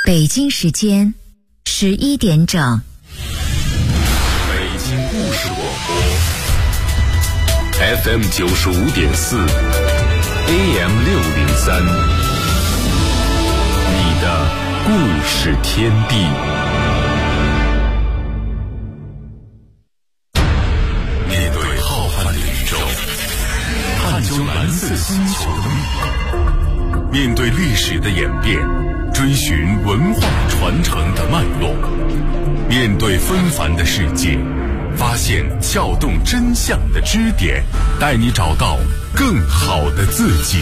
北京时间11点整。 北京故事广播 FM 95.4 AM 603，你的故事天地。面对浩瀚的宇宙，探究蓝色星球的秘密，面对历史的演变，追寻文化传承的脉络，面对纷繁的世界，发现撬动真相的支点，带你找到更好的自己。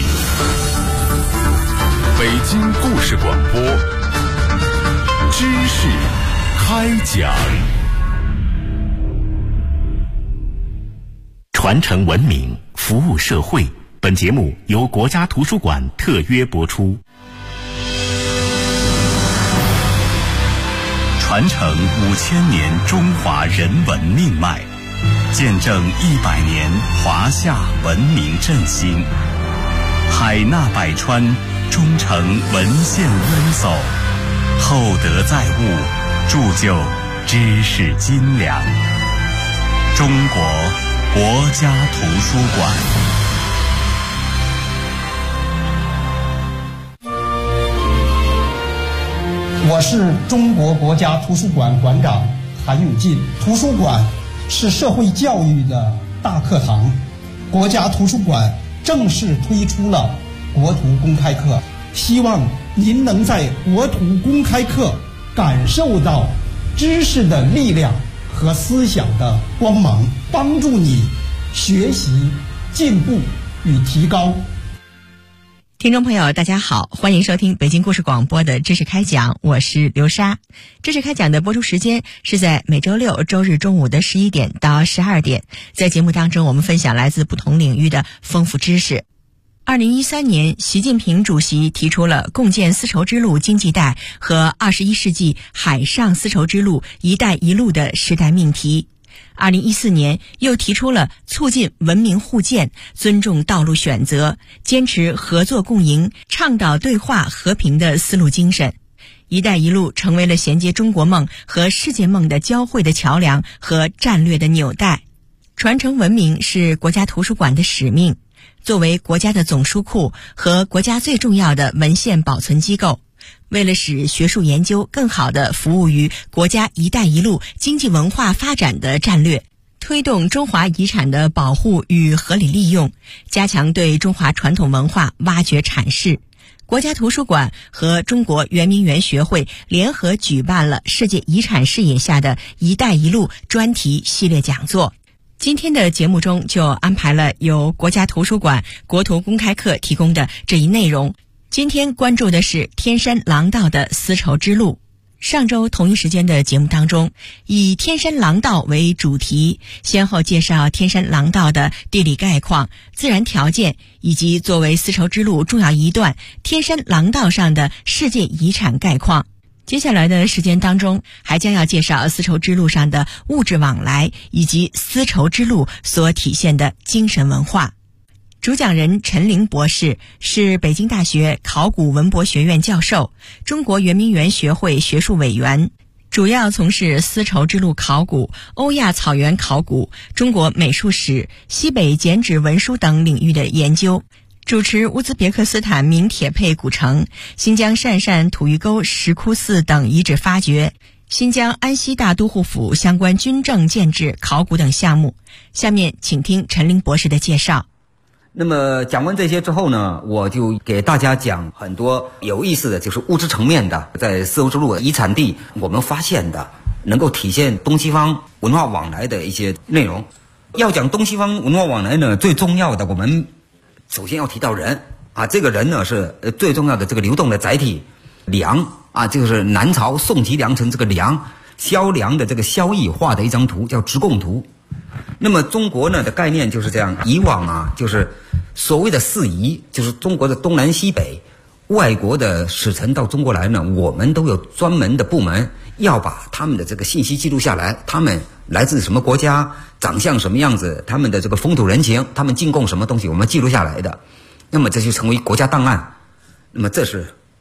北京故事广播，知识开讲。传承文明，服务社会。本节目由国家图书馆特约播出。传承5000年中华人文命脉，见证100年华夏文明振兴。海纳百川，忠诚文献优走，厚德载物，铸就知识精良。中国国家图书馆。 我是中国国家图书馆馆长韩永进。图书馆是社会教育的大课堂，国家图书馆正式推出了国图公开课，希望您能在国图公开课感受到知识的力量和思想的光芒，帮助你学习、进步与提高。 听众朋友大家好，欢迎收听北京故事广播的知识开讲，我是刘莎。知识开讲的播出时间是在每周六周日中午的11点到12点，在节目当中我们分享来自不同领域的丰富知识。2013年，习近平主席提出了共建丝绸之路经济带和21世纪海上丝绸之路“一带一路”的时代命题。2014年又提出了促进文明互鉴、尊重道路选择、坚持合作共赢、倡导对话和平的丝路精神。一带一路成为了衔接中国梦和世界梦的交汇的桥梁和战略的纽带。传承文明是国家图书馆的使命，作为国家的总书库和国家最重要的文献保存机构，为了使学术研究更好地服务于国家一带一路经济文化发展的战略，推动中华遗产的保护与合理利用，加强对中华传统文化挖掘阐释，国家图书馆和中国圆明园学会联合举办了世界遗产视野下的一带一路专题系列讲座。今天的节目中就安排了由国家图书馆国图公开课提供的这一内容。今天关注的是天山廊道的丝绸之路。上周同一时间的节目当中，以天山廊道为主题，先后介绍天山廊道的地理概况、自然条件，以及作为丝绸之路重要一段天山廊道上的世界遗产概况。接下来的时间当中，还将要介绍丝绸之路上的物质往来，以及丝绸之路所体现的精神文化。主讲人陈玲博士是北京大学考古文博学院教授，中国圆明园学会学术委员，主要从事丝绸之路考古、欧亚草原考古、中国美术史、西北剪纸文书等领域的研究，主持乌兹别克斯坦明铁佩古城、新疆鄯善土峪沟石窟寺等遗址发掘，新疆安西大都护府相关军政建制考古等项目。下面请听陈玲博士的介绍。 那么讲完这些之后呢，我就给大家讲很多有意思的，就是物质层面的，在丝绸之路遗产地我们发现的能够体现东西方文化往来的一些内容。要讲东西方文化往来呢，最重要的我们首先要提到人啊，这个人呢是最重要的这个流动的载体。梁啊，这个是南朝宋齐梁陈这个梁萧梁的这个萧绎画的一张图，叫直贡图。那么中国呢的概念就是这样，以往啊就是所谓的四夷，就是中国的东南西北，外国的使臣到中国来呢，我们都有专门的部门要把他们的这个信息记录下来，他们来自什么国家，长相什么样子，他们的这个风土人情，他们进贡什么东西，我们记录下来的。那么这就成为国家档案。那么这是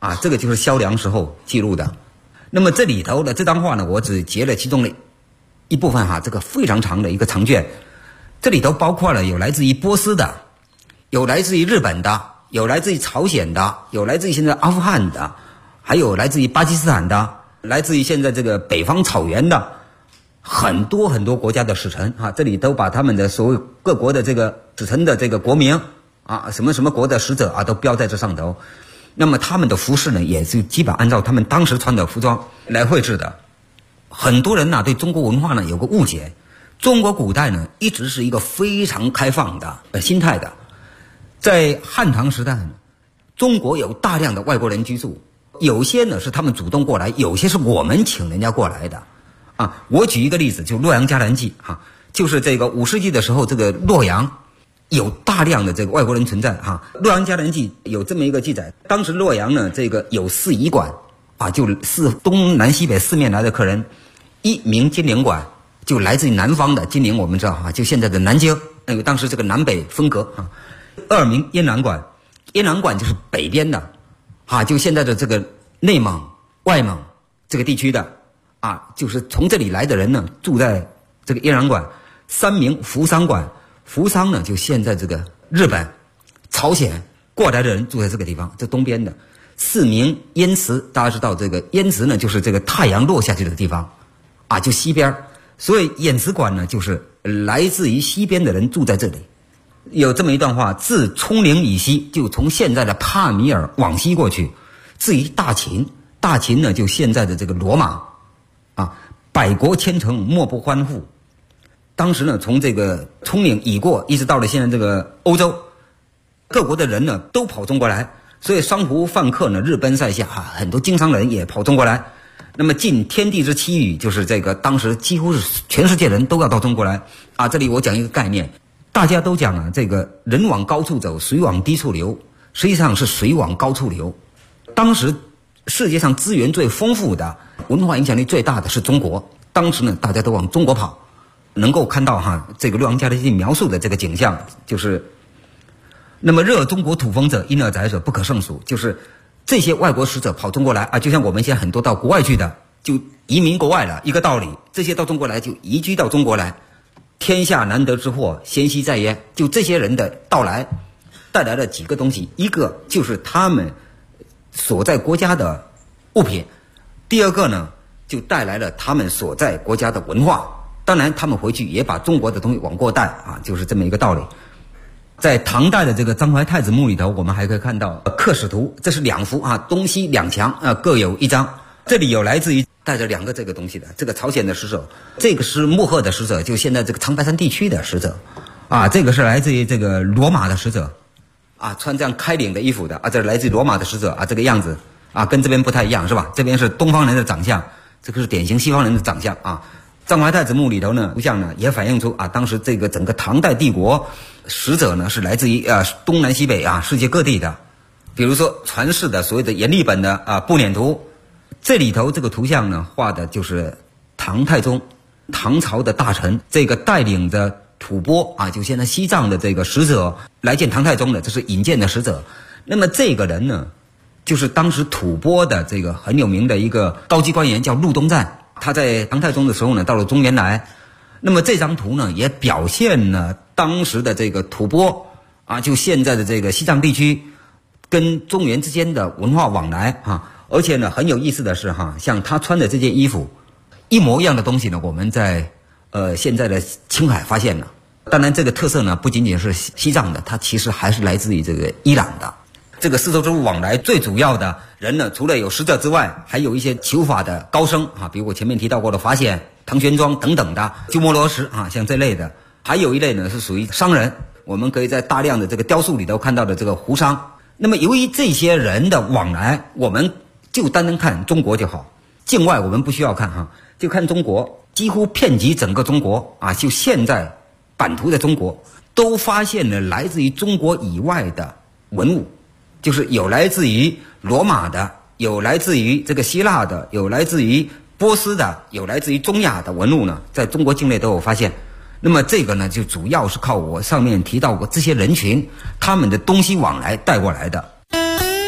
啊，这个就是萧梁时候记录的。那么这里头的这张画呢，我只截了其中的一部分哈，这个非常长的一个长卷，这里头包括了有来自于波斯的，有来自于日本的，有来自于朝鲜的，有来自于现在阿富汗的，还有来自于巴基斯坦的，来自于现在这个北方草原的，很多很多国家的使臣啊，这里都把他们的所有各国的这个使臣的这个国名啊，什么什么国的使者啊，都标在这上头。那么他们的服饰呢，也是基本按照他们当时穿的服装来绘制的。很多人呢对中国文化呢有个误解，中国古代呢一直是一个非常开放的心态的。在汉唐时代呢，中国有大量的外国人居住，有些呢是他们主动过来，有些是我们请人家过来的。啊，我举一个例子，就洛阳迦南记啊，就是这个5世纪的时候，这个洛阳有大量的这个外国人存在哈。洛阳迦南记有这么一个记载，当时洛阳呢这个有4驿馆啊，就是东南西北4面来的客人。一名金陵馆，就来自于南方的金陵，我们知道哈，就现在的南京，因为当时这个南北分隔啊。2名燕南馆，燕南馆就是北边的啊，就现在的这个内蒙、外蒙这个地区的啊，就是从这里来的人呢住在这个燕南馆。3名扶桑馆，扶桑呢就现在这个日本、朝鲜过来的人住在这个地方，这东边的。4名燕祠，大家知道这个燕祠呢就是这个太阳落下去的地方啊，就西边，所以燕祠馆呢就是来自于西边的人住在这里。有这么一段话，自冲陵以西，就从现在的帕米尔往西过去，至于大秦，大秦呢就现在的这个罗马啊，百国千城莫不欢呼。当时呢从这个冲陵已过，一直到了现在这个欧洲，各国的人呢都跑中国来，所以商胡泛客呢日奔塞下啊，很多经商人也跑中国来。那么尽天地之期予，就是这个当时几乎是全世界人都要到中国来啊。这里我讲一个概念，大家都讲啊，这个人往高处走，水往低处流，实际上是水往高处流。当时世界上资源最丰富的、文化影响力最大的是中国，当时呢大家都往中国跑。能够看到哈，这个洛阳迦南记描述的这个景象，就是那么热中国土风者，因而载者不可胜数，就是这些外国使者跑中国来啊，就像我们现在很多到国外去的，就移民国外了，一个道理。这些到中国来就移居到中国来，天下难得之货，贤兮在焉。就这些人的到来，带来了几个东西，一个就是他们所在国家的物品，第二个呢，就带来了他们所在国家的文化。当然他们回去也把中国的东西往过带啊，就是这么一个道理。在唐代的这个张怀太子墓里头，我们还可以看到刻使图，这是2幅啊，东西2墙啊各有1张。这里有来自于带着2个这个东西的，这个朝鲜的使者，这个是莫赫的使者，就现在这个长白山地区的使者啊，这个是来自于这个罗马的使者啊，穿这样开领的衣服的啊，这是来自于罗马的使者啊，这个样子啊，跟这边不太一样是吧？这边是东方人的长相，这个是典型西方人的长相啊。张怀太子墓里头呢，图像呢也反映出啊，当时这个整个唐代帝国使者呢是来自于东南西北啊世界各地的。比如说传世的所谓的阎立本的步辇图，这里头这个图像呢画的就是唐太宗，唐朝的大臣，这个带领着吐蕃啊，就现在西藏的这个使者来见唐太宗的，这是引荐的使者。那么这个人呢，就是当时吐蕃的这个很有名的一个高级官员，叫陆东赞。他在唐太宗的时候呢，到了中原来。那么这张图呢，也表现了当时的这个吐蕃啊，就现在的这个西藏地区跟中原之间的文化往来啊。而且呢，很有意思的是哈，像他穿的这件衣服，一模一样的东西呢，我们在现在的青海发现了。当然，这个特色呢，不仅仅是西藏的，它其实还是来自于这个伊朗的。这个丝绸之路往来最主要的人呢，除了有使者之外，还有一些求法的高僧啊，比如我前面提到过的法显、唐玄奘等等的鸠摩罗什啊，像这类的。还有一类呢是属于商人，我们可以在大量的这个雕塑里头看到的这个胡商。那么由于这些人的往来，我们就单单看中国就好，境外我们不需要看哈，就看中国，几乎遍及整个中国啊，就现在版图的中国都发现了来自于中国以外的文物。就是有来自于罗马的，有来自于这个希腊的，有来自于波斯的，有来自于中亚的文物呢，在中国境内都有发现。那么这个呢，就主要是靠我上面提到过这些人群他们的东西往来带过来的。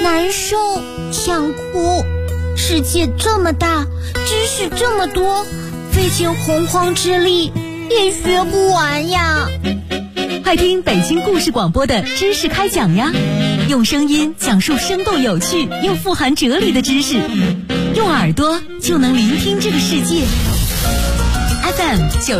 难受，想哭。世界这么大，知识这么多，费尽洪荒之力也学不完呀。 快听北京故事广播的知识开讲呀，用声音讲述生动有趣又富含哲理的知识，用耳朵就能聆听这个世界。FM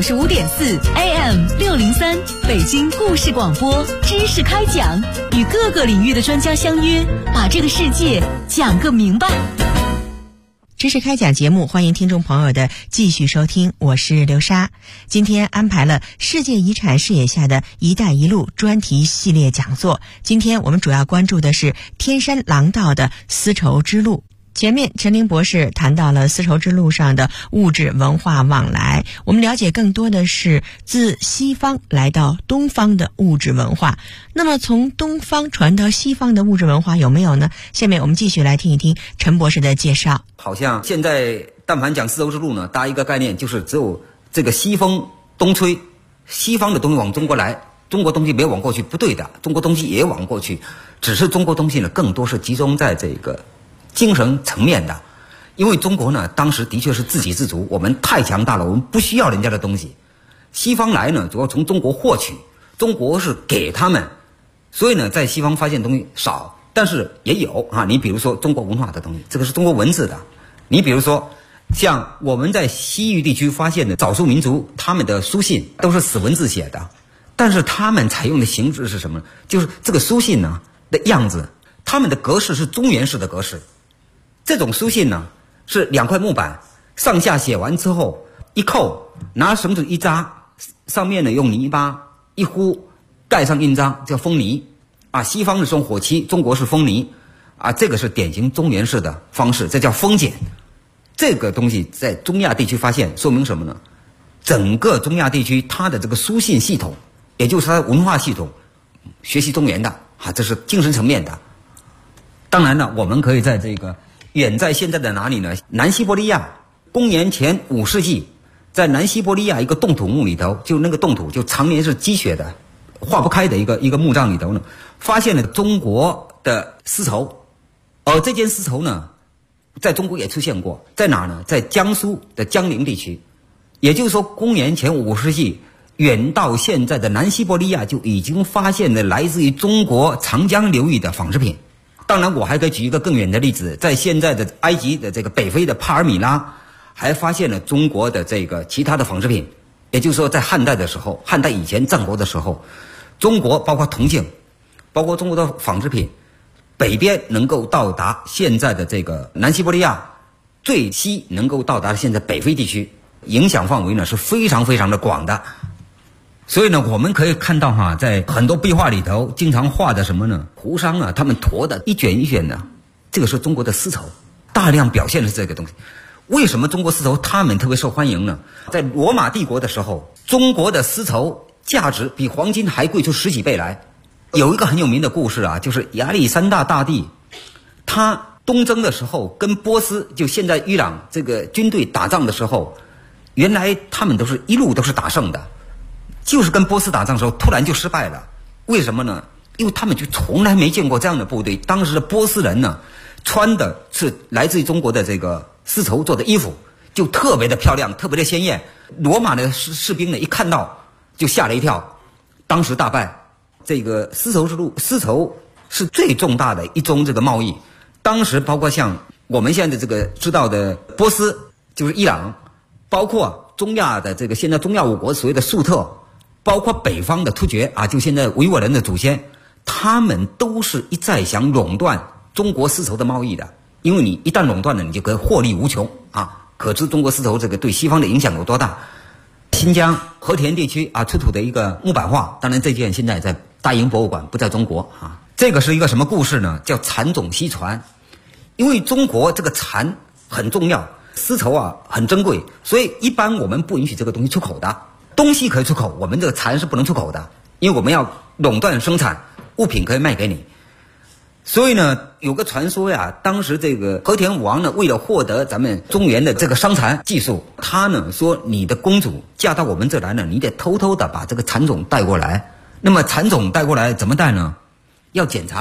95.4 AM 603，北京故事广播知识开讲，与各个领域的专家相约，把这个世界讲个明白。 知识开讲节目，欢迎听众朋友的继续收听，我是刘莎。今天安排了世界遗产视野下的一带一路专题系列讲座。今天我们主要关注的是天山廊道的丝绸之路。前面陈林博士谈到了丝绸之路上的物质文化往来，我们了解更多的是自西方来到东方的物质文化。那么从东方传到西方的物质文化有没有呢？下面我们继续来听一听陈博士的介绍。 好像现在但凡讲丝绸之路呢，大家一个概念就是只有这个西风东吹，西方的东西往中国来，中国东西没往过去，不对的，中国东西也往过去，只是中国东西呢更多是集中在这个精神层面的。因为中国呢当时的确是自给自足，我们太强大了，我们不需要人家的东西。西方来呢主要从中国获取，中国是给他们，所以呢在西方发现东西少，但是也有啊。你比如说中国文化的东西，这个是中国文字的。你比如说像我们在西域地区发现的少数民族，他们的书信都是死文字写的，但是他们采用的形式是什么呢？就是这个书信呢的样子，他们的格式是中原式的格式。这种书信呢是2块木板上下写完之后一扣，拿绳子一扎，上面呢用泥巴一糊，盖上印章，叫封泥啊。西方是用火漆，中国是封泥啊，这个是典型中原式的方式，这叫封简。这个东西在中亚地区发现，说明什么呢？整个中亚地区它的这个书信系统，也就是它的文化系统，学习中原的啊，这是精神层面的。当然了，我们可以在这个远在现在的哪里呢？南西伯利亚，公元前5世纪，在南西伯利亚一个冻土墓里头，就那个冻土就常年是积雪的，化不开的一个墓葬里头呢，发现了中国的丝绸。而这件丝绸呢在中国也出现过，在哪呢？在江苏的江陵地区。也就是说公元前5世纪远到现在的南西伯利亚就已经发现了来自于中国长江流域的纺织品。当然我还可以举一个更远的例子，在现在的埃及的这个北非的帕尔米拉还发现了中国的这个其他的纺织品。也就是说在汉代的时候，汉代以前战国的时候，中国包括铜镜，包括中国的纺织品，北边能够到达现在的这个南西伯利亚，最西能够到达现在北非地区，影响范围呢是非常非常的广的。所以呢我们可以看到在很多壁画里头经常画的什么呢？胡商啊，他们驮的一卷一卷的，这个是中国的丝绸，大量表现的是这个东西。为什么中国丝绸他们特别受欢迎呢？在罗马帝国的时候，中国的丝绸价值比黄金还贵出10几倍来。有一个很有名的故事啊，就是亚历山大大帝他东征的时候跟波斯，就现在伊朗这个军队打仗的时候，原来他们一路都是打胜的，就是跟波斯打仗的时候突然就失败了。为什么呢？因为他们就从来没见过这样的部队。当时的波斯人呢穿的是来自于中国的这个丝绸做的衣服，就特别的漂亮，特别的鲜艳。罗马的士兵呢一看到就吓了一跳，当时大败。这个丝绸之路，丝绸是最重大的一宗这个贸易。当时包括像我们现在这个知道的波斯，就是伊朗，包括中亚的这个现在中亚5国所谓的粟特，包括北方的突厥啊，就现在维吾尔人的祖先，他们都是一再想垄断中国丝绸的贸易的。因为你一旦垄断了，你就可以获利无穷啊！可知中国丝绸这个对西方的影响有多大。新疆和田地区啊出土的一个木板画，当然这件现在在大英博物馆，不在中国啊。这个是一个什么故事呢？叫蚕种西传。因为中国这个蚕很重要，丝绸啊很珍贵，所以一般我们不允许这个东西出口的。东西可以出口，我们这个蚕是不能出口的，因为我们要垄断生产，物品可以卖给你。所以呢有个传说呀，当时这个和田武王呢为了获得咱们中原的这个商蚕技术，他呢说你的公主嫁到我们这来呢，你得偷偷的把这个蚕种带过来。那么蚕种带过来怎么带呢？要检查呀，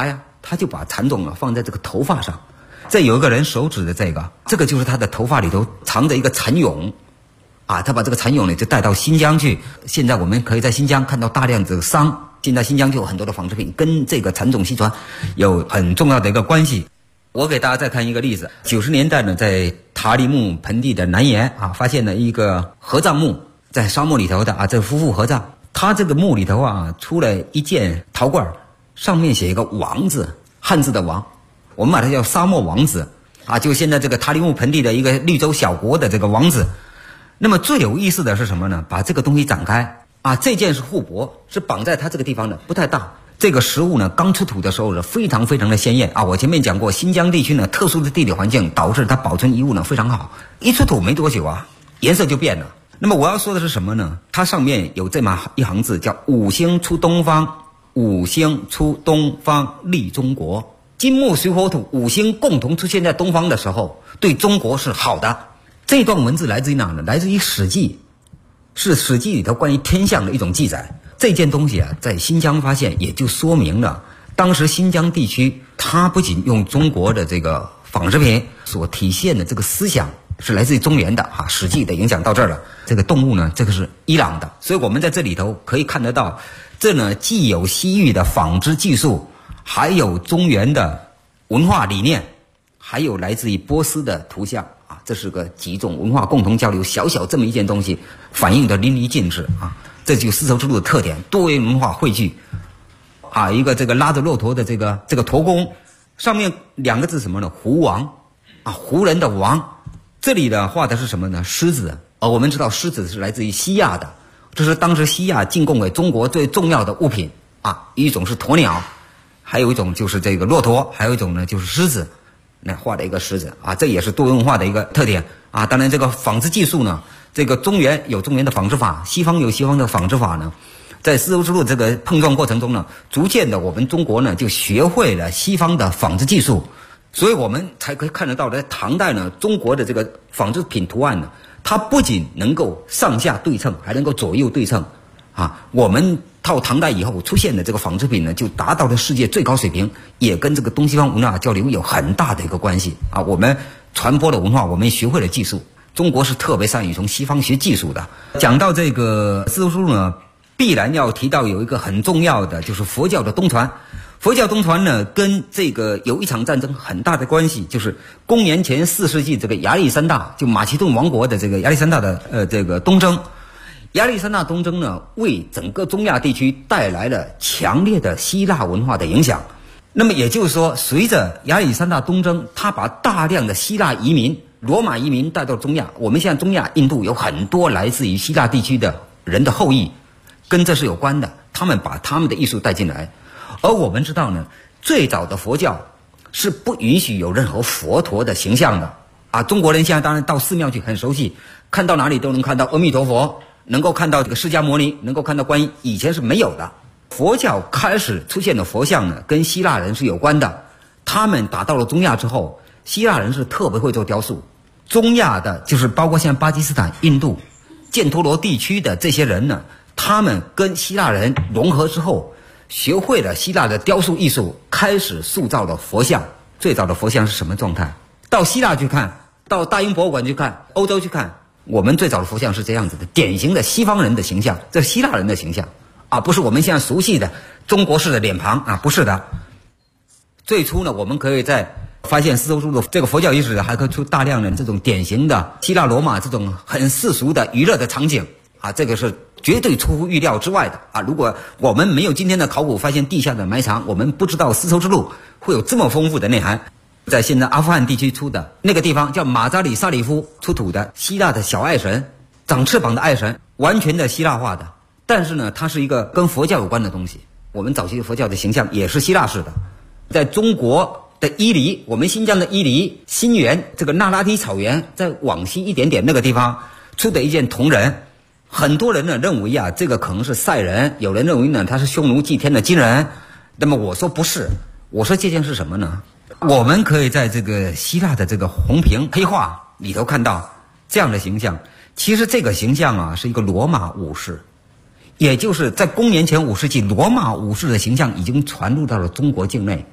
他就把蚕种放在这个头发上。这有一个人手指的这个就是他的头发里头藏着一个蚕蛹啊，他把这个蚕蛹呢就带到新疆去。现在我们可以在新疆看到大量的桑，现在新疆就有很多的纺织品跟这个蚕种西传有很重要的一个关系。我给大家再看一个例子，90年代呢，在塔里木盆地的南沿啊，发现了一个合葬墓，在沙漠里头的啊，这夫妇合葬，他这个墓里头啊出了一件陶罐，上面写一个王字，汉字的王，我们把它叫沙漠王子啊，就现在这个塔里木盆地的一个绿洲小国的这个王子。那么最有意思的是什么呢？把这个东西展开啊，这件是护帛，是绑在它这个地方的，不太大。这个食物呢，刚出土的时候是非常非常的鲜艳啊！我前面讲过，新疆地区呢，特殊的地理环境导致它保存遗物呢非常好，一出土没多久啊，颜色就变了。那么我要说的是什么呢？它上面有这么一行字，叫五星出东方，五星出东方利中国。金木水火土五星共同出现在东方的时候，对中国是好的。这段文字来自于哪呢？来自于《史记》，是《史记》里头关于天象的一种记载。这件东西啊，在新疆发现，也就说明了当时新疆地区，它不仅用中国的这个纺织品所体现的这个思想是来自于中原的啊，《史记》的影响到这儿了。这个动物呢，这个是伊朗的，所以我们在这里头可以看得到，这呢既有西域的纺织技术，还有中原的文化理念，还有来自于波斯的图像啊，这是个几种文化共同交流，小小这么一件东西，反映的淋漓尽致啊。这就是丝绸之路的特点，多元文化汇聚啊，一个这个拉着骆驼的这个驼弓，上面2个字什么呢？胡王啊，胡人的王。这里的画的是什么呢？狮子。我们知道狮子是来自于西亚的，这是当时西亚进贡给中国最重要的物品啊。一种是鸵鸟，还有一种就是这个骆驼，还有一种呢就是狮子。那画的一个狮子啊，这也是多元文化的一个特点啊。当然，这个纺织技术呢，这个中原有中原的纺织法，西方有西方的纺织法呢。在丝绸之路这个碰撞过程中呢，逐渐的我们中国呢就学会了西方的纺织技术，所以我们才可以看得到，在唐代呢，中国的这个纺织品图案呢，它不仅能够上下对称，还能够左右对称啊。我们到唐代以后出现的这个纺织品呢，就达到了世界最高水平，也跟这个东西方文化交流有很大的一个关系啊。我们传播了文化，我们学会了技术。中国是特别善于从西方学技术的。讲到这个丝绸之路呢，必然要提到有一个很重要的，就是佛教的东传。佛教东传呢，跟这个有一场战争很大的关系，就是公元前4世纪这个亚历山大，就马其顿王国的这个亚历山大的这个东征。亚历山大东征呢，为整个中亚地区带来了强烈的希腊文化的影响。那么也就是说，随着亚历山大东征，他把大量的希腊移民、罗马移民带到中亚。我们现在中亚、印度有很多来自于希腊地区的人的后裔，跟这是有关的。他们把他们的艺术带进来。而我们知道呢，最早的佛教是不允许有任何佛陀的形象的啊。中国人现在当然到寺庙去很熟悉，看到哪里都能看到阿弥陀佛，能够看到这个释迦牟尼，能够看到观音，以前是没有的。佛教开始出现的佛像呢，跟希腊人是有关的。他们打到了中亚之后，希腊人是特别会做雕塑。中亚的就是包括像巴基斯坦、印度、犍陀罗地区的这些人呢，他们跟希腊人融合之后，学会了希腊的雕塑艺术，开始塑造了佛像。最早的佛像是什么状态？到希腊去看，到大英博物馆去看，欧洲去看，我们最早的佛像是这样子的，典型的西方人的形象，这是希腊人的形象啊，不是我们现在熟悉的中国式的脸庞啊，不是的。最初呢，我们可以在发现丝绸之路这个佛教遗址，还可以出大量的这种典型的希腊罗马这种很世俗的娱乐的场景啊，这个是绝对出乎预料之外的啊！如果我们没有今天的考古发现地下的埋藏，我们不知道丝绸之路会有这么丰富的内涵。在现在阿富汗地区出的那个地方叫马扎里萨里夫出土的希腊的小爱神，长翅膀的爱神，完全的希腊化的，但是呢，它是一个跟佛教有关的东西。我们早期佛教的形象也是希腊式的。在中国的伊犁，我们新疆的伊犁、新源这个那拉提草原，在往西一点点那个地方出的一件铜人，很多人呢认为啊，这个可能是赛人，有人认为呢他是匈奴祭天的金人。那么我说不是，我说这件是什么呢？我们可以在这个希腊的这个红瓶黑画里头看到这样的形象。其实这个形象啊是一个罗马武士，也就是在公元前5世纪，罗马武士的形象已经传入到了中国境内。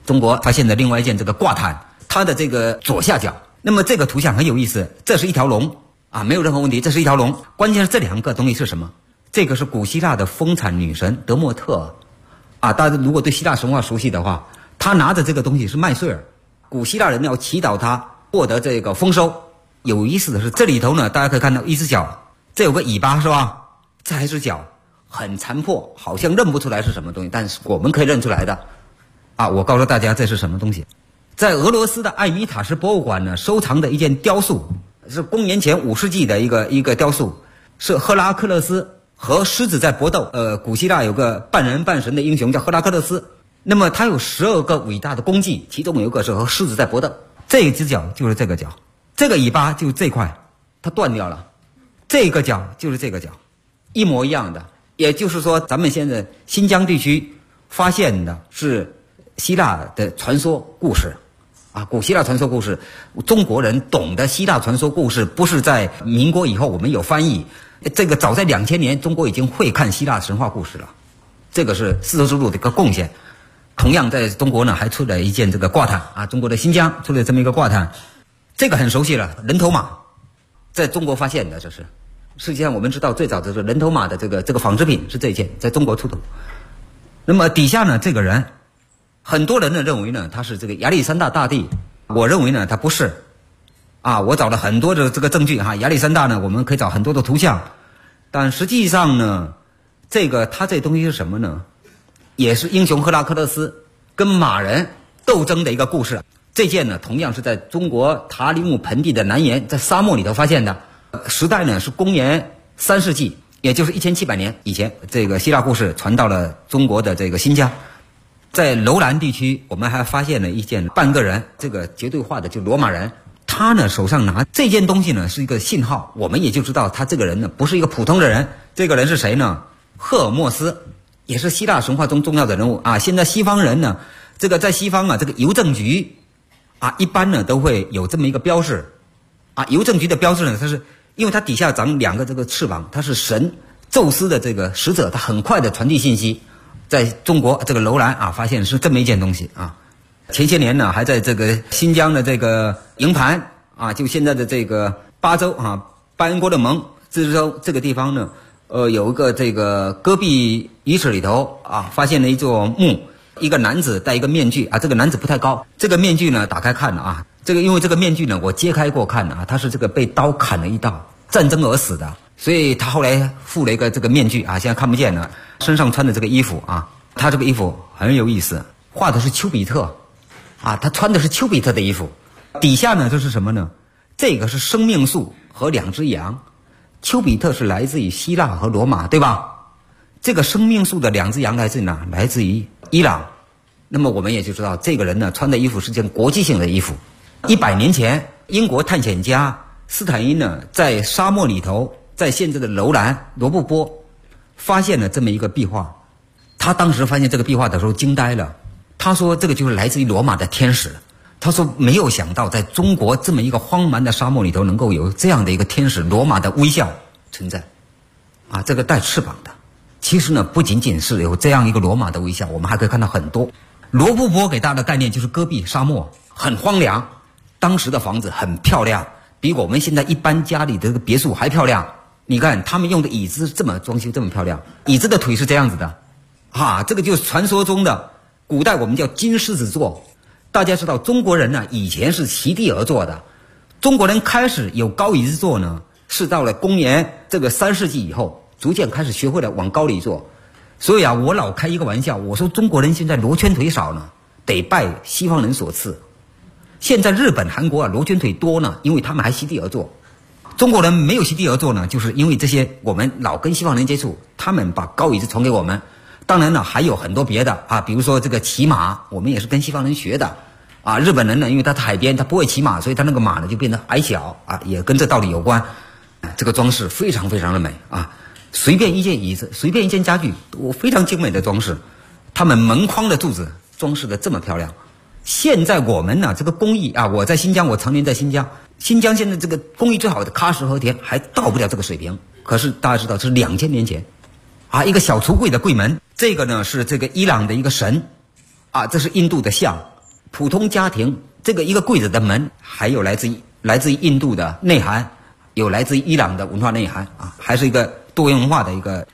中国发现的另外一件这个挂毯，它的这个左下角，那么这个图像很有意思，这是一条龙啊，没有任何问题，这是一条龙。关键是这两个东西是什么？这个是古希腊的丰产女神德莫特啊，大家如果对希腊神话熟悉的话，她拿着这个东西是麦穗儿，古希腊人要祈祷她获得这个丰收。有意思的是，这里头呢，大家可以看到一只脚，这有个尾巴是吧？这还是脚，很残破，好像认不出来是什么东西，但是我们可以认出来的啊！我告诉大家这是什么东西，在俄罗斯的艾米塔什博物馆呢收藏的一件雕塑，是公元前5世纪的一个雕塑，是赫拉克勒斯和狮子在搏斗。古希腊有个半人半神的英雄叫赫拉克勒斯，那么他有12个伟大的功绩，其中有一个是和狮子在搏斗。这只脚就是这个脚，这个尾巴就是这块，它断掉了。这个脚就是这个脚，一模一样的。也就是说，咱们现在新疆地区发现的是希腊的传说故事啊，古希腊传说故事。中国人懂得希腊传说故事，不是在民国以后我们有翻译，这个早在2000年，中国已经会看希腊神话故事了。这个是丝绸之路的一个贡献。同样在中国呢，还出了一件这个挂毯啊，中国的新疆出了这么一个挂毯，这个很熟悉了，人头马，在中国发现的，这是。实际上我们知道最早的是人头马的这个纺织品是这件，在中国出土。那么底下呢，这个人，很多人呢认为呢他是这个亚历山大大帝，我认为呢他不是。啊，我找了很多的这个证据哈，亚历山大呢我们可以找很多的图像，但实际上呢，他这东西是什么呢？也是英雄赫拉克勒斯跟马人斗争的一个故事。这件呢同样是在中国塔里木盆地的南沿，在沙漠里头发现的。时代呢是公元3世纪，也就是1700年以前，这个希腊故事传到了中国的这个新疆。在楼兰地区，我们还发现了一件半个人，这个绝对化的就罗马人，他呢手上拿这件东西呢是一个信号，我们也就知道他这个人呢不是一个普通的人。这个人是谁呢？赫尔墨斯，也是希腊神话中重要的人物啊。现在西方人呢，这个在西方啊，这个邮政局啊，一般呢都会有这么一个标志啊。邮政局的标志呢，它是因为它底下长2个这个翅膀，它是神宙斯的这个使者，它很快的传递信息。在中国这个楼兰啊，发现是这么一件东西啊。前些年呢，还在这个新疆的这个营盘啊，就现在的这个巴州啊，巴彦郭勒盟自治州这个地方呢，有一个这个戈壁遗址里头啊，发现了一座墓，一个男子戴一个面具啊，这个男子不太高，这个面具呢打开看了啊，因为这个面具呢我揭开过看啊，他是这个被刀砍了一刀，战争而死的，所以他后来附了一个这个面具啊，现在看不见了，身上穿的这个衣服啊，他这个衣服很有意思，画的是丘比特啊，他穿的是丘比特的衣服，底下呢这是什么呢？这个是生命树和2只羊。丘比特是来自于希腊和罗马，对吧？这个生命树的2只羊来自于哪？来自于伊朗。那么我们也就知道，这个人呢穿的衣服是件国际性的衣服。100年前，英国探险家斯坦因呢在沙漠里头，在现在的楼兰罗布泊发现了这么一个壁画。他当时发现这个壁画的时候惊呆了，他说这个就是来自于罗马的天使。他说没有想到在中国这么一个荒蛮的沙漠里头能够有这样的一个天使罗马的微笑存在啊，这个带翅膀的。其实呢不仅仅是有这样一个罗马的微笑，我们还可以看到很多。罗布泊给大家的概念就是戈壁沙漠，很荒凉，当时的房子很漂亮，比我们现在一般家里的这个别墅还漂亮。你看他们用的椅子这么装修这么漂亮，椅子的腿是这样子的啊，这个就是传说中的古代我们叫金狮子座。大家知道中国人呢以前是席地而坐的，中国人开始有高椅子坐呢是到了公元这个3世纪以后，逐渐开始学会了往高里坐。所以啊，我老开一个玩笑，我说中国人现在罗圈腿少呢，得拜西方人所赐。现在日本韩国啊罗圈腿多呢，因为他们还席地而坐。中国人没有席地而坐呢，就是因为这些我们老跟西方人接触，他们把高椅子传给我们。当然呢还有很多别的啊，比如说这个骑马，我们也是跟西方人学的啊。日本人呢因为他在海边他不会骑马，所以他那个马呢就变得矮小啊，也跟这道理有关。这个装饰非常非常的美啊，随便一件椅子，随便一件家具都非常精美的装饰。他们门框的柱子装饰的这么漂亮。现在我们呢这个工艺啊，我在新疆，我常年在新疆，新疆现在这个工艺最好的喀什和田还到不了这个水平。可是大家知道这是2000年前啊，一个小橱柜的柜门，这个呢是这个伊朗的一个神啊，这是印度的象普通家庭这个一个柜子的门，还有来自于印度的内涵，有来自于伊朗的文化内涵啊，还是一个多元文化的一个。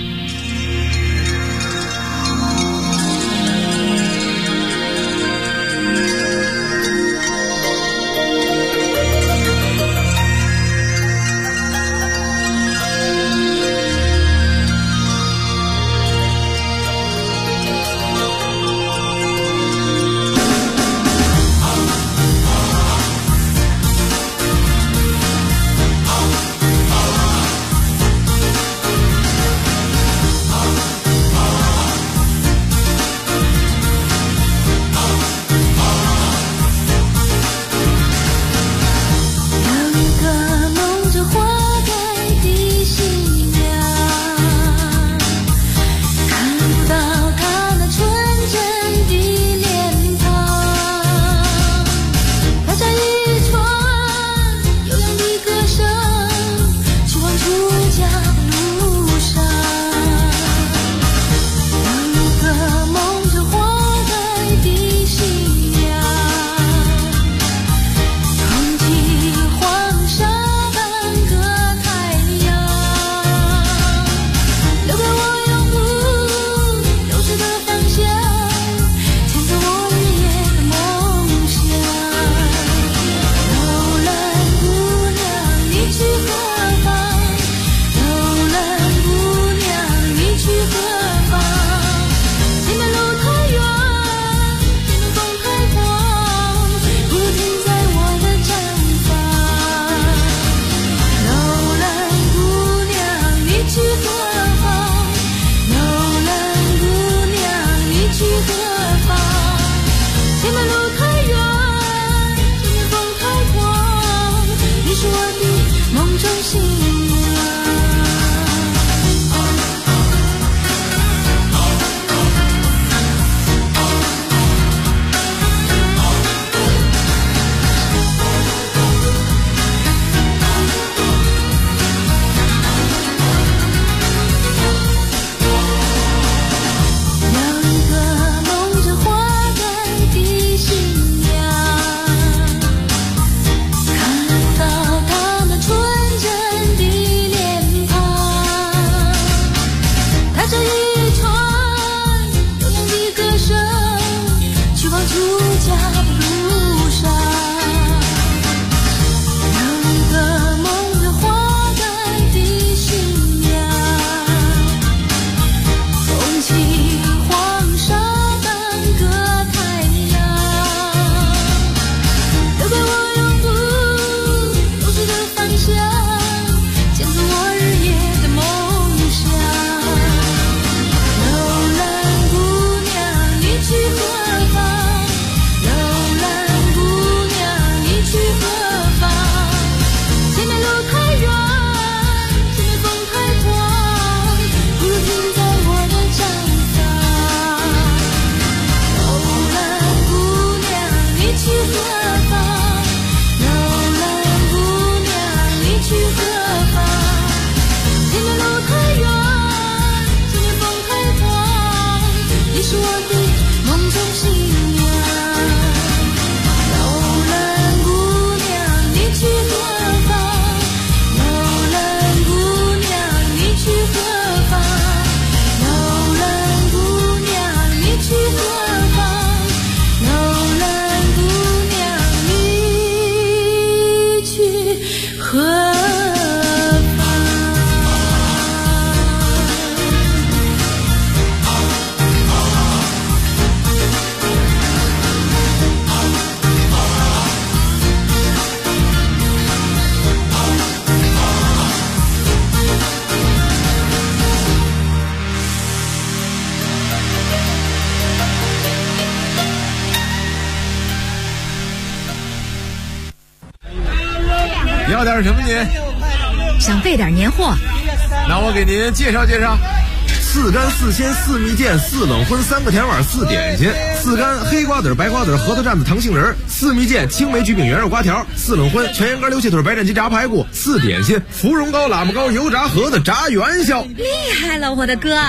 要点什么您？ 想备点年货。 那我给您介绍介绍。4干4鲜4蜜饯4冷荤3个甜碗4点心，4干黑瓜子白瓜子核桃蘸子糖杏仁，4蜜饯青梅焗饼圆肉瓜条，4冷荤全羊肝溜气腿白斩鸡炸排骨，4点心芙蓉糕喇嘛糕油炸盒子炸元宵。 厉害了，我的哥！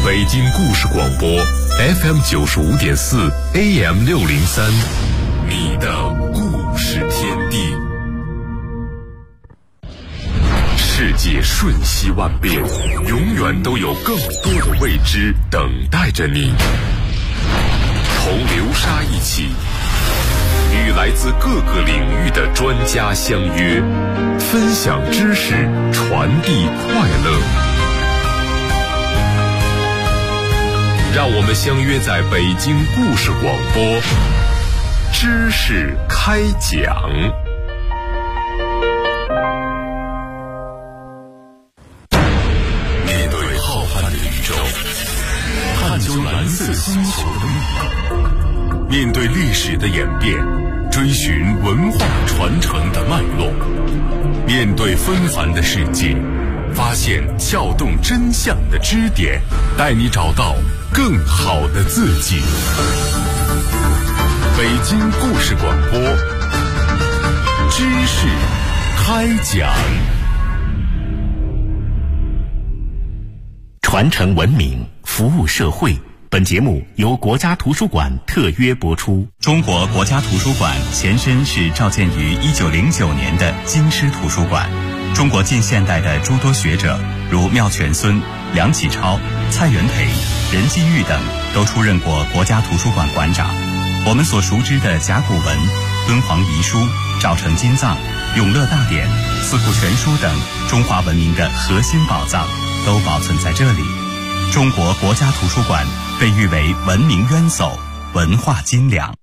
北京故事广播 FM 95.4 AM 603，你的故事天地。世界瞬息万变，永远都有更多的未知等待着你。同流沙一起，与来自各个领域的专家相约，分享知识，传递快乐。让我们相约在北京故事广播，知识开讲。面对浩瀚的宇宙，探究蓝色星球的密码；面对历史的演变，追寻文化传承的脉络；面对纷繁的世界，发现撬动真相的支点，带你找到更好的自己。北京故事广播，知识开讲。 传承文明，服务社会。本节目由国家图书馆特约播出。中国国家图书馆前身是召建于1909年的京师图书馆。中国近现代的诸多学者，如妙泉孙、梁启超、蔡元培、任继玉等，都出任过国家图书馆馆长。我们所熟知的甲骨文、敦煌遗书、赵城金藏、永乐大典、四库全书等中华文明的核心宝藏，都保存在这里。中国国家图书馆被誉为文明渊薮、文化斤两。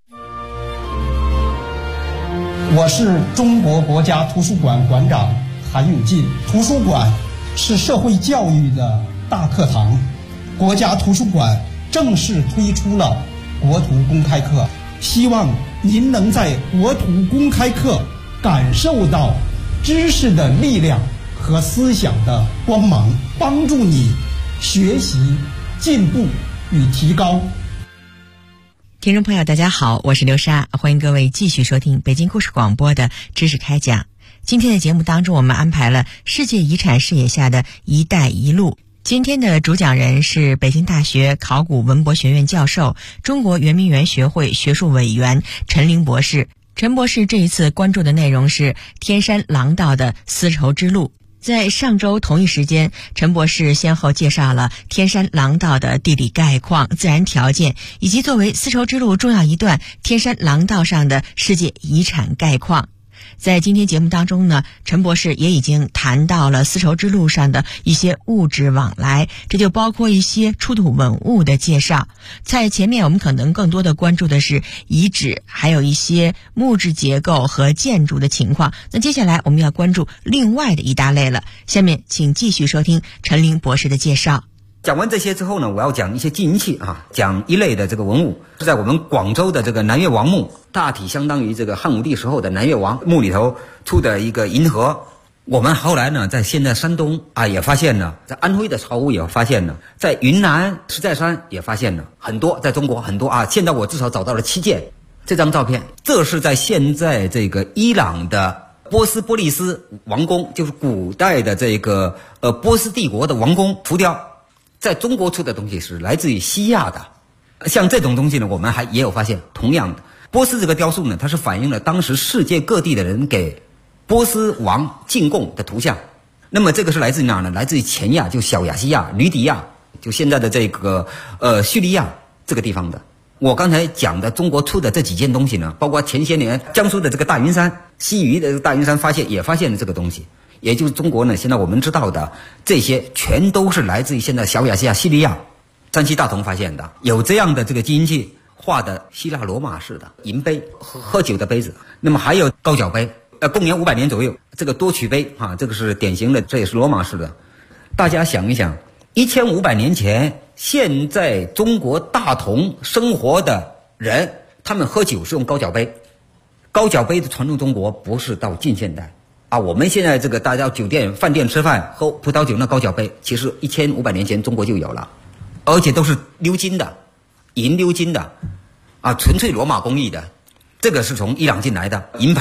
我是中国国家图书馆馆长韩永进。图书馆是社会教育的大课堂，国家图书馆正式推出了国图公开课，希望您能在国图公开课感受到知识的力量和思想的光芒，帮助你学习、进步与提高。 听众朋友大家好，我是刘莎，欢迎各位继续收听北京故事广播的知识开讲。今天的节目当中，我们安排了世界遗产视野下的一带一路。今天的主讲人是北京大学考古文博学院教授、中国圆明园学会学术委员陈玲博士。陈博士这一次关注的内容是天山廊道的丝绸之路。在上周同一时间，陈博士先后介绍了天山廊道的地理概况、自然条件，以及作为丝绸之路重要一段天山廊道上的世界遗产概况。在今天节目当中呢，陈博士也已经谈到了丝绸之路上的一些物质往来，这就包括一些出土文物的介绍。在前面我们可能更多的关注的是遗址，还有一些木质结构和建筑的情况。那接下来我们要关注另外的一大类了。下面请继续收听陈玲博士的介绍。 讲完这些之后呢，我要讲一些金银器啊，讲一类的这个文物，是在我们广州的这个南岳王墓，大体相当于这个汉武帝时候的南岳王墓里头出的一个银盒。我们后来呢，在现在山东啊也发现了，在安徽的巢湖也发现了，在云南石寨山也发现了很多，在中国很多啊。现在我至少找到了7件。这张照片，这是在现在这个伊朗的波斯波利斯王宫，就是古代的这个波斯帝国的王宫浮雕。在中国出的东西是来自于西亚的，像这种东西呢，我们也有发现。同样的，波斯这个雕塑呢，它是反映了当时世界各地的人给波斯王进贡的图像。那么这个是来自于哪儿呢？来自于前亚，就小亚细亚、吕底亚，就现在的这个叙利亚这个地方的。我刚才讲的中国出的这几件东西呢，包括前些年江苏的这个大云山，西隅的大云山也发现了这个东西。也就是中国呢，现在我们知道的这些全都是来自于现在小亚细亚、叙利亚、山西大同发现的，有这样的这个金银器画的希腊罗马式的银杯，喝酒的杯子。那么还有高脚杯，公元500年左右，这个多曲杯啊，这个是典型的，这也是罗马式的。大家想一想，1500年前，现在中国大同生活的人，他们喝酒是用高脚杯。高脚杯的传入中国不是到近现代。啊，我们现在这个大家酒店、饭店吃饭喝葡萄酒那高脚杯，其实1500年前中国就有了，而且都是鎏金的，银鎏金的，啊，纯粹罗马工艺的。这个是从伊朗进来的银盘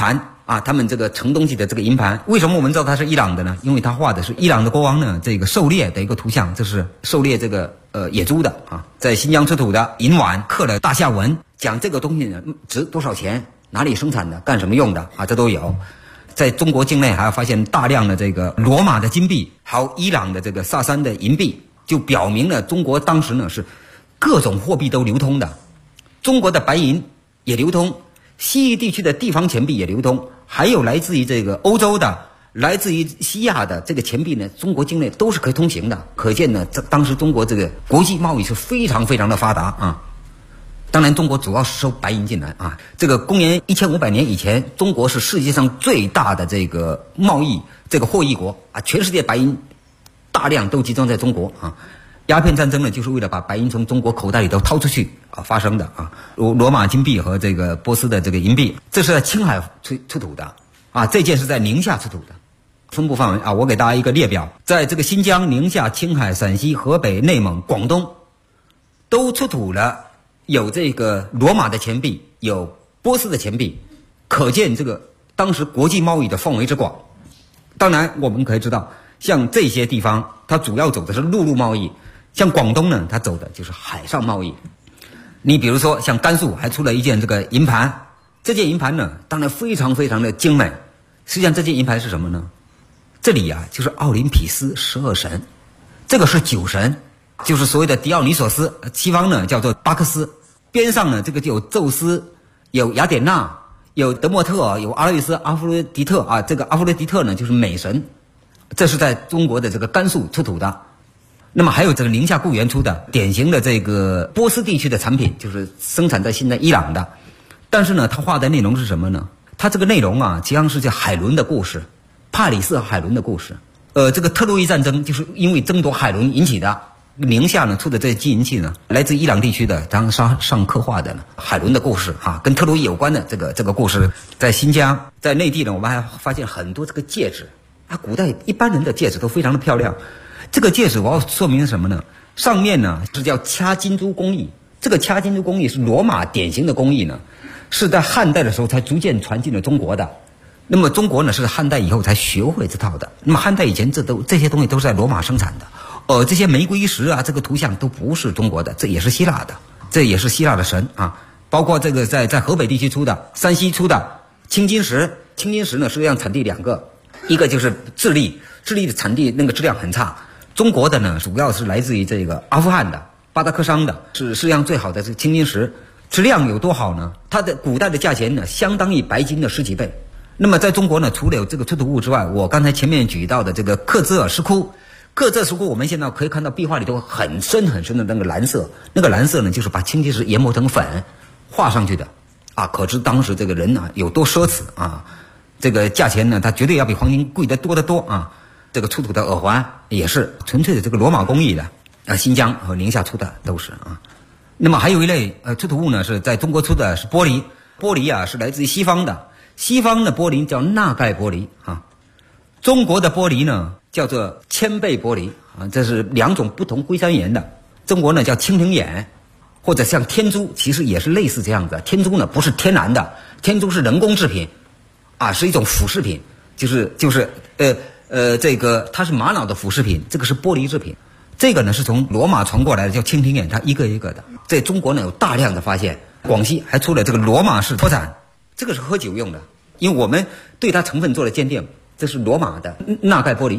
他们这个盛东西的这个银盘，为什么我们知道它是伊朗的呢？因为它画的是伊朗的国王呢这个狩猎的一个图像，这是狩猎这个野猪的在新疆出土的银碗刻了大夏文，讲这个东西呢值多少钱，哪里生产的，干什么用的这都有。在中国境内还发现大量的这个罗马的金币，还有伊朗的这个萨珊的银币，就表明了中国当时呢是各种货币都流通的，中国的白银也流通，西域地区的地方钱币也流通，还有来自于这个欧洲的、来自于西亚的这个钱币呢，中国境内都是可以通行的。可见呢，当时中国这个国际贸易是非常非常的发达当然，中国主要是收白银进来这个公元1500年以前，中国是世界上最大的这个贸易这个货易国全世界白银大量都集中在中国鸦片战争呢，就是为了把白银从中国口袋里头掏出去发生的罗马金币和这个波斯的这个银币，这是在青海出土的这件是在宁夏出土的。分布范围我给大家一个列表，在这个新疆、宁夏、青海、陕西、河北、内蒙、广东都出土了有这个罗马的钱币，有波斯的钱币，可见这个当时国际贸易的范围之广。当然我们可以知道，像这些地方它主要走的是陆路贸易，像广东呢它走的就是海上贸易。你比如说像甘肃还出了一件这个银盘，这件银盘呢当然非常非常的精美。实际上这件银盘是什么呢？这里就是奥林匹斯12神，这个是酒神，就是所谓的狄奥尼索斯，西方呢叫做巴克斯。边上呢这个就有宙斯，有雅典娜，有德莫特，有阿瑞斯、阿弗罗狄特这个阿弗罗狄特呢就是美神，这是在中国的这个甘肃出土的。那么还有这个宁夏固原出的典型的这个波斯地区的产品，就是生产在现在伊朗的。但是呢它画的内容是什么呢？它这个内容实际上是叫海伦的故事，帕里斯和海伦的故事。这个特洛伊战争就是因为争夺海伦引起的。宁夏呢出的这些金银器呢，来自伊朗地区的，当上刻画的呢海伦的故事跟特洛伊有关的这个故事。在新疆，在内地呢，我们还发现很多这个戒指古代一般人的戒指都非常的漂亮。这个戒指我要说明什么呢？上面呢是叫掐金珠工艺，这个掐金珠工艺是罗马典型的工艺呢，是在汉代的时候才逐渐传进了中国的。那么中国呢是汉代以后才学会这套的。那么汉代以前这些东西都是在罗马生产的。这些玫瑰石这个图像都不是中国的，这也是希腊的，这也是希腊的神包括这个在河北地区出的、山西出的青金石，青金石呢实际上产地两个，一个就是智利的产地那个质量很差，中国的呢主要是来自于这个阿富汗的、巴达克山的，是世界上最好的这个青金石，质量有多好呢？它的古代的价钱呢相当于白金的10几倍。那么在中国呢，除了有这个出土物之外，我刚才前面举到的这个克孜尔石窟，我们现在可以看到壁画里头很深很深的那个蓝色，那个蓝色呢就是把青金石研磨成粉画上去的可知当时这个人有多奢侈这个价钱呢它绝对要比黄金贵得多得多这个出土的耳环也是纯粹的这个罗马工艺的新疆和宁夏出的都是那么还有一类出土物呢是在中国出的是玻璃是来自于西方的玻璃叫钠钙玻璃中国的玻璃呢叫做千倍玻璃这是两种不同硅酸盐的。中国呢叫蜻蜓眼，或者像天珠，其实也是类似这样子。天珠呢不是天然的，天珠是人工制品是一种辅饰品，就是这个它是玛瑙的辅饰品，这个是玻璃制品。这个呢是从罗马传过来的，叫蜻蜓眼，它一个一个的。在中国呢有大量的发现，广西还出了这个罗马式脱盏，这个是喝酒用的，因为我们对它成分做了鉴定，这是罗马的钠钙玻璃。